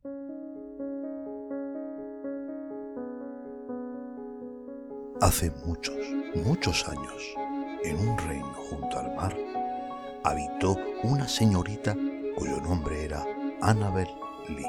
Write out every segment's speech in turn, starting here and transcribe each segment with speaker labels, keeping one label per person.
Speaker 1: Hace muchos, muchos años, en un reino junto al mar, habitó una señorita cuyo nombre era Annabel Lee.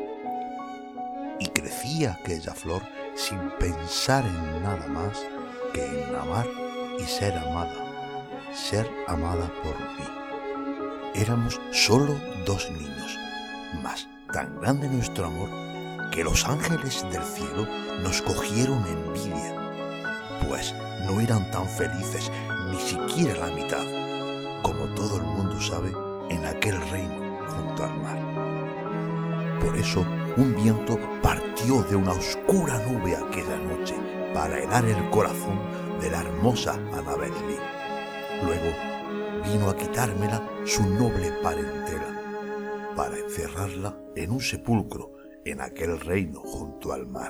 Speaker 1: Y crecía aquella flor sin pensar en nada más que en amar y ser amada por mí. Éramos solo 2 niños, mas tan grande nuestro amor que los ángeles del cielo nos cogieron envidia, pues no eran tan felices ni siquiera la mitad, como todo el mundo sabe, en aquel reino junto al mar. Por eso un viento partió de una oscura nube aquella noche para helar el corazón de la hermosa Annabel Lee. Luego vino a quitármela su noble parentela, para encerrarla en un sepulcro en aquel reino junto al mar.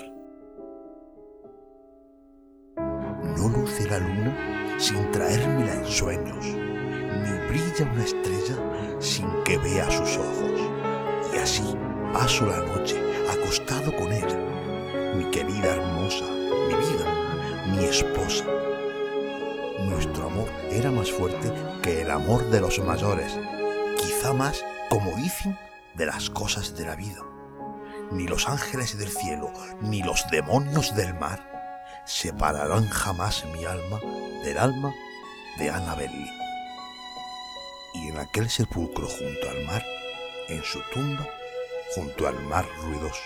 Speaker 1: No luce la luna sin traérmela en sueños, ni brilla una estrella sin que vea sus ojos. Y así paso la noche acostado con ella, mi querida hermosa, mi vida, mi esposa. Nuestro amor era más fuerte que el amor de los mayores, quizá más, como dicen, de las cosas de la vida. Ni los ángeles del cielo, ni los demonios del mar separarán jamás mi alma del alma de Annabel Lee. Y en aquel sepulcro junto al mar, en su tumba, junto al mar ruidoso.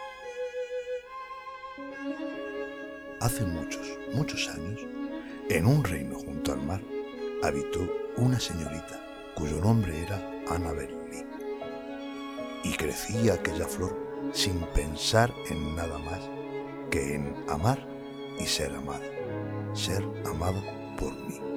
Speaker 1: Hace muchos, muchos años, en un reino junto al mar, habitó una señorita cuyo nombre era Annabel Lee. Y crecía aquella flor sin pensar en nada más que en amar y ser amada por mí.